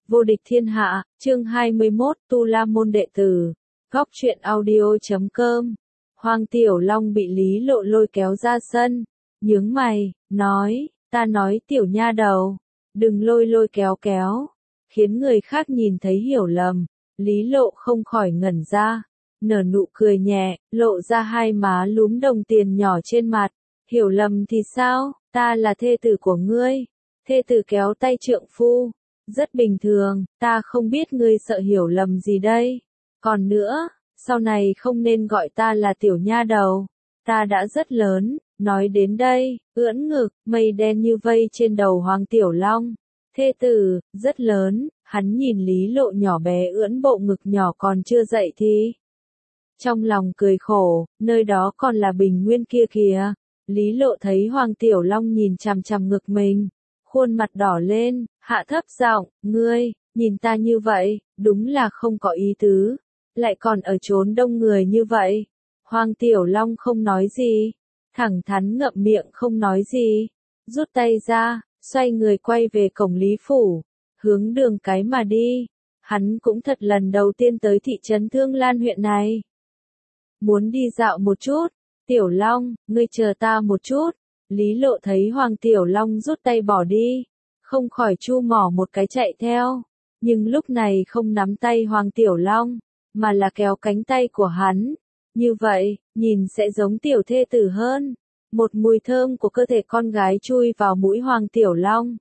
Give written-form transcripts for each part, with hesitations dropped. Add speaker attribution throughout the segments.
Speaker 1: Vô địch thiên hạ, chương 21, Tu La môn đệ tử. Góc truyện audio.com. Hoàng Tiểu Long bị Lý Lộ lôi kéo ra sân, nhướng mày, nói, ta nói tiểu nha đầu, đừng lôi kéo, khiến người khác nhìn thấy hiểu lầm. Lý Lộ không khỏi ngẩn ra, nở nụ cười nhẹ, lộ ra hai má lúm đồng tiền nhỏ trên mặt. Hiểu lầm thì sao, ta là thê tử của ngươi. Thê tử kéo tay trượng phu. Rất bình thường, ta không biết ngươi sợ hiểu lầm gì đây. Còn nữa, sau này không nên gọi ta là tiểu nha đầu. Ta đã rất lớn, nói đến đây, ưỡn ngực, mây đen như vây trên đầu Hoàng Tiểu Long. Thê tử, rất lớn, hắn nhìn Lý Lộ nhỏ bé ưỡn bộ ngực nhỏ còn chưa dậy thì. Trong lòng cười khổ, nơi đó còn là Bình Nguyên kia kìa. Lý Lộ thấy Hoàng Tiểu Long nhìn chằm chằm ngực mình. Khuôn mặt đỏ lên, hạ thấp giọng, ngươi, nhìn ta như vậy, đúng là không có ý tứ, lại còn ở chốn đông người như vậy. Hoàng Tiểu Long không nói gì, thẳng thắn ngậm miệng không nói gì, rút tay ra, xoay người quay về cổng Lý Phủ, hướng đường cái mà đi. Hắn cũng thật lần đầu tiên tới thị trấn Thương Lan huyện này. Muốn đi dạo một chút, Tiểu Long, ngươi chờ ta một chút. Lý Lộ thấy Hoàng Tiểu Long rút tay bỏ đi, không khỏi chu mỏ một cái chạy theo, nhưng lúc này không nắm tay Hoàng Tiểu Long, mà là kéo cánh tay của hắn. Như vậy, nhìn sẽ giống tiểu thê tử hơn. Một mùi thơm của cơ thể con gái chui vào mũi Hoàng Tiểu Long.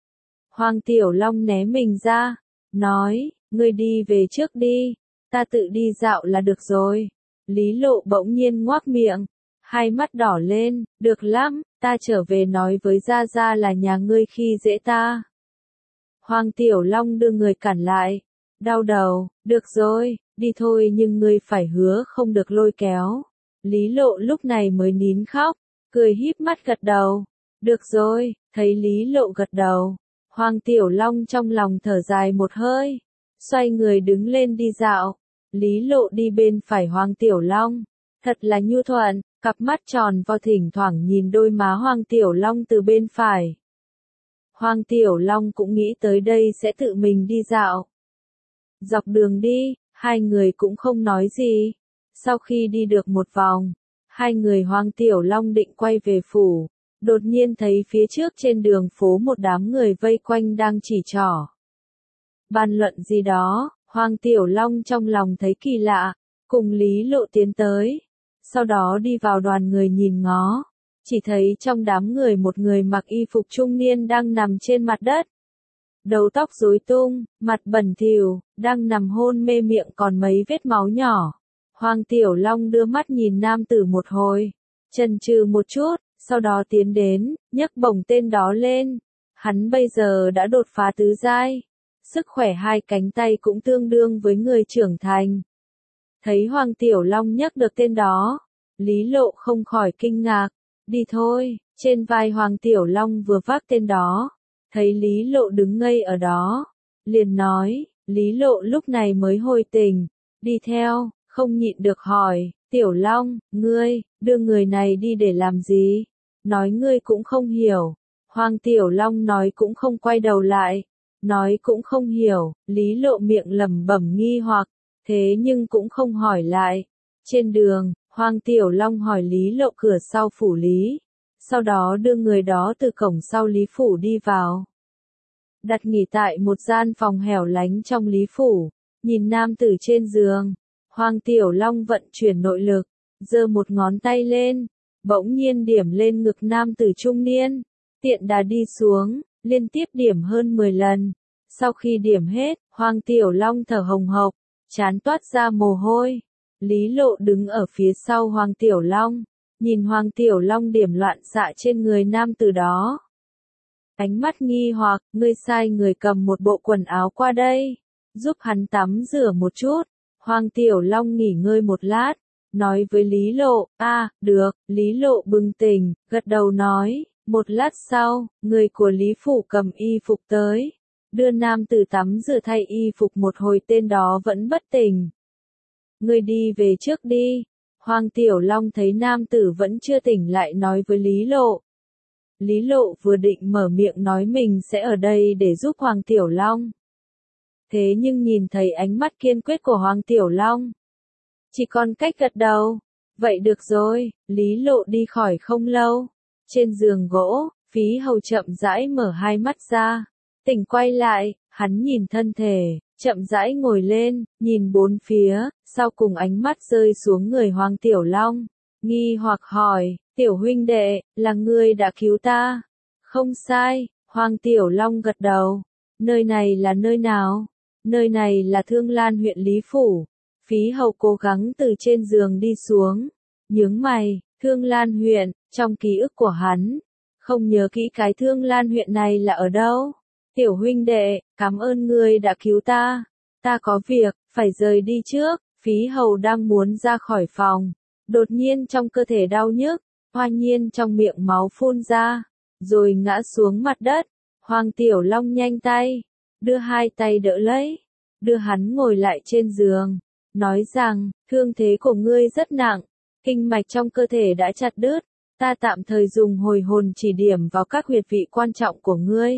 Speaker 1: Hoàng Tiểu Long né mình ra, nói, ngươi đi về trước đi, ta tự đi dạo là được rồi. Lý Lộ bỗng nhiên ngoác miệng, hai mắt đỏ lên, được lắm, ta trở về nói với Gia Gia là nhà ngươi khi dễ ta. Hoàng Tiểu Long đưa người cản lại, đau đầu, được rồi, đi thôi nhưng ngươi phải hứa không được lôi kéo. Lý Lộ lúc này mới nín khóc, cười híp mắt gật đầu, được rồi, thấy Lý Lộ gật đầu. Hoàng Tiểu Long trong lòng thở dài một hơi, xoay người đứng lên đi dạo. Lý Lộ đi bên phải Hoàng Tiểu Long, thật là nhu thuận. Cặp mắt tròn vo thỉnh thoảng nhìn đôi má Hoàng Tiểu Long từ bên phải. Hoàng Tiểu Long cũng nghĩ tới đây sẽ tự mình đi dạo. Dọc đường đi, hai người cũng không nói gì. Sau khi đi được một vòng, hai người Hoàng Tiểu Long định quay về phủ. Đột nhiên thấy phía trước trên đường phố một đám người vây quanh đang chỉ trỏ. Bàn luận gì đó, Hoàng Tiểu Long trong lòng thấy kỳ lạ, cùng Lý Lộ tiến tới. Sau đó đi vào đoàn người nhìn ngó, chỉ thấy trong đám người một người mặc y phục trung niên đang nằm trên mặt đất. Đầu tóc rối tung, mặt bẩn thỉu, đang nằm hôn mê miệng còn mấy vết máu nhỏ. Hoàng Tiểu Long đưa mắt nhìn nam tử một hồi, chần chừ một chút, sau đó tiến đến, nhấc bổng tên đó lên. Hắn bây giờ đã đột phá tứ giai, sức khỏe hai cánh tay cũng tương đương với người trưởng thành. Thấy Hoàng Tiểu Long nhắc được tên đó, Lý Lộ không khỏi kinh ngạc, đi thôi. Trên vai Hoàng Tiểu Long vừa vác tên đó, thấy Lý Lộ đứng ngây ở đó, liền nói. Lý Lộ lúc này mới hồi tỉnh, đi theo, không nhịn được hỏi, Tiểu Long, ngươi, đưa người này đi để làm gì? Nói ngươi cũng không hiểu. Hoàng Tiểu Long nói cũng không quay đầu lại, nói cũng không hiểu. Lý Lộ miệng lẩm bẩm nghi hoặc, thế nhưng cũng không hỏi lại. Trên đường, Hoàng Tiểu Long hỏi Lý Lộ cửa sau phủ Lý, sau đó đưa người đó từ cổng sau Lý Phủ đi vào. Đặt nghỉ tại một gian phòng hẻo lánh trong Lý Phủ, nhìn nam tử trên giường, Hoàng Tiểu Long vận chuyển nội lực, giơ một ngón tay lên, bỗng nhiên điểm lên ngực nam tử trung niên, tiện đà đi xuống, liên tiếp điểm hơn 10 lần. Sau khi điểm hết, Hoàng Tiểu Long thở hồng hộc, trán toát ra mồ hôi. Lý Lộ đứng ở phía sau Hoàng Tiểu Long, nhìn Hoàng Tiểu Long điểm loạn xạ trên người nam tử đó. Ánh mắt nghi hoặc, ngươi sai người cầm một bộ quần áo qua đây, giúp hắn tắm rửa một chút. Hoàng Tiểu Long nghỉ ngơi một lát, nói với Lý Lộ, được. Lý Lộ bừng tỉnh, gật đầu nói. Một lát sau, người của Lý Phủ cầm y phục tới, đưa nam tử tắm rửa thay y phục một hồi, tên đó vẫn bất tỉnh. Ngươi đi về trước đi. Hoàng Tiểu Long thấy nam tử vẫn chưa tỉnh lại nói với Lý Lộ. Lý Lộ vừa định mở miệng nói mình sẽ ở đây để giúp Hoàng Tiểu Long. thế nhưng nhìn thấy ánh mắt kiên quyết của Hoàng Tiểu Long. Chỉ còn cách gật đầu. Vậy được rồi, Lý Lộ đi khỏi không lâu. Trên giường gỗ, Phí Hầu chậm rãi mở hai mắt ra. Tỉnh quay lại, hắn nhìn thân thể, chậm rãi ngồi lên, nhìn bốn phía, sau cùng ánh mắt rơi xuống người Hoàng Tiểu Long. Nghi hoặc hỏi, Tiểu huynh đệ, là ngươi đã cứu ta? Không sai, Hoàng Tiểu Long gật đầu. Nơi này là nơi nào? Nơi này là Thương Lan huyện Lý Phủ. Phí Hầu cố gắng từ trên giường đi xuống. Nhướng mày, Thương Lan huyện, trong ký ức của hắn. Không nhớ kỹ cái Thương Lan huyện này là ở đâu. Tiểu huynh đệ, cảm ơn ngươi đã cứu ta. Ta có việc, phải rời đi trước. Phí Hầu đang muốn ra khỏi phòng. Đột nhiên trong cơ thể đau nhức, hoa nhiên trong miệng máu phun ra, rồi ngã xuống mặt đất. Hoàng Tiểu Long nhanh tay, đưa hai tay đỡ lấy, đưa hắn ngồi lại trên giường, nói rằng, thương thế của ngươi rất nặng, kinh mạch trong cơ thể đã chặt đứt, ta tạm thời dùng hồi hồn chỉ điểm vào các huyệt vị quan trọng của ngươi.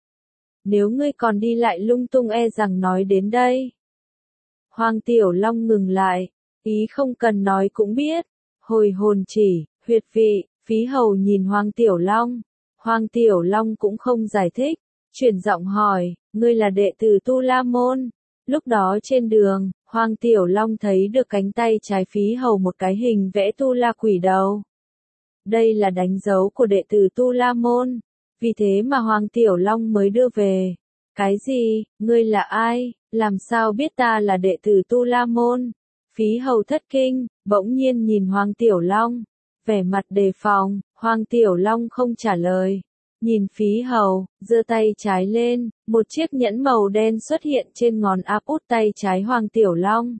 Speaker 1: Nếu ngươi còn đi lại lung tung e rằng nói đến đây. Hoàng Tiểu Long ngừng lại, ý không cần nói cũng biết, hồi hồn chỉ, huyệt vị, Phí Hầu nhìn Hoàng Tiểu Long. Hoàng Tiểu Long cũng không giải thích, chuyển giọng hỏi, ngươi là đệ tử Tu La Môn. Lúc đó trên đường, Hoàng Tiểu Long thấy được cánh tay trái Phí Hầu một cái hình vẽ Tu La quỷ đầu. Đây là đánh dấu của đệ tử Tu La Môn, vì thế mà Hoàng Tiểu Long mới đưa về. Cái gì, ngươi là ai, làm sao biết ta là đệ tử Tu La Môn? Phí Hầu thất kinh, bỗng nhiên nhìn Hoàng Tiểu Long, vẻ mặt đề phòng. Hoàng Tiểu Long không trả lời, nhìn Phí Hầu, giơ tay trái lên, một chiếc nhẫn màu đen xuất hiện trên ngón áp út tay trái Hoàng Tiểu Long.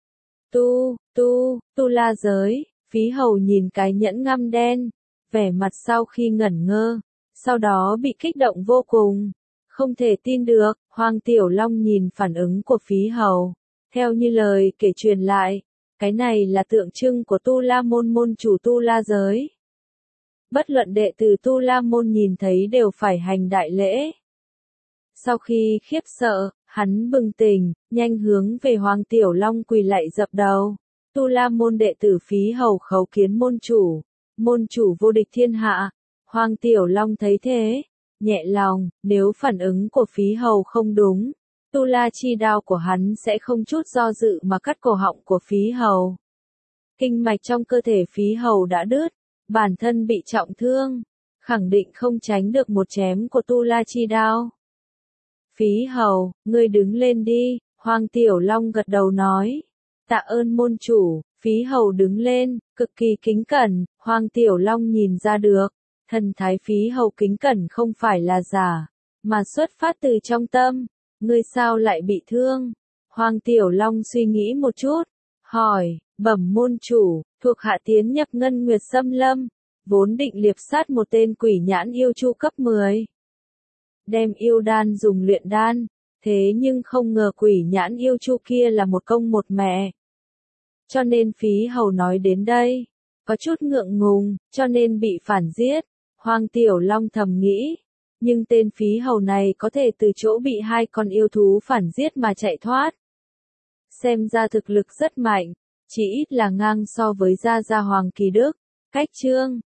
Speaker 1: Tu La giới, Phí Hầu nhìn cái nhẫn ngăm đen, vẻ mặt sau khi ngẩn ngơ, sau đó bị kích động vô cùng, không thể tin được. Hoàng Tiểu Long nhìn phản ứng của Phí Hầu, theo như lời kể truyền lại, cái này là tượng trưng của Tu La Môn môn chủ Tu La giới. Bất luận đệ tử Tu La Môn nhìn thấy đều phải hành đại lễ. Sau khi khiếp sợ, hắn bừng tỉnh, nhanh hướng về Hoàng Tiểu Long quỳ lạy dập đầu. Tu La Môn đệ tử Phí Hầu khấu kiến môn chủ vô địch thiên hạ. Hoàng Tiểu Long thấy thế, nhẹ lòng, nếu phản ứng của Phí Hầu không đúng, Tu La chi đao của hắn sẽ không chút do dự mà cắt cổ họng của Phí Hầu. Kinh mạch trong cơ thể Phí Hầu đã đứt, bản thân bị trọng thương, khẳng định không tránh được một chém của Tu La chi đao. Phí Hầu, ngươi đứng lên đi, Hoàng Tiểu Long gật đầu nói. Tạ ơn môn chủ. Phí Hầu đứng lên, cực kỳ kính cẩn. Hoàng Tiểu Long nhìn ra được, thần thái Phí Hầu kính cẩn không phải là giả, mà xuất phát từ trong tâm. Ngươi sao lại bị thương? Hoàng Tiểu Long suy nghĩ một chút, hỏi, bẩm môn chủ, thuộc hạ tiến nhập Ngân Nguyệt Xâm Lâm, vốn định liệp sát một tên quỷ nhãn yêu chu cấp 10. Đem yêu đan dùng luyện đan, thế nhưng không ngờ quỷ nhãn yêu chu kia là một công một mẹ. Cho nên Phí Hầu nói đến đây, có chút ngượng ngùng, cho nên bị phản giết. Hoàng Tiểu Long thầm nghĩ, nhưng tên Phí Hầu này có thể từ chỗ bị hai con yêu thú phản giết mà chạy thoát. Xem ra thực lực rất mạnh, chỉ ít là ngang so với Gia Gia Hoàng Kỳ Đức. Cách chương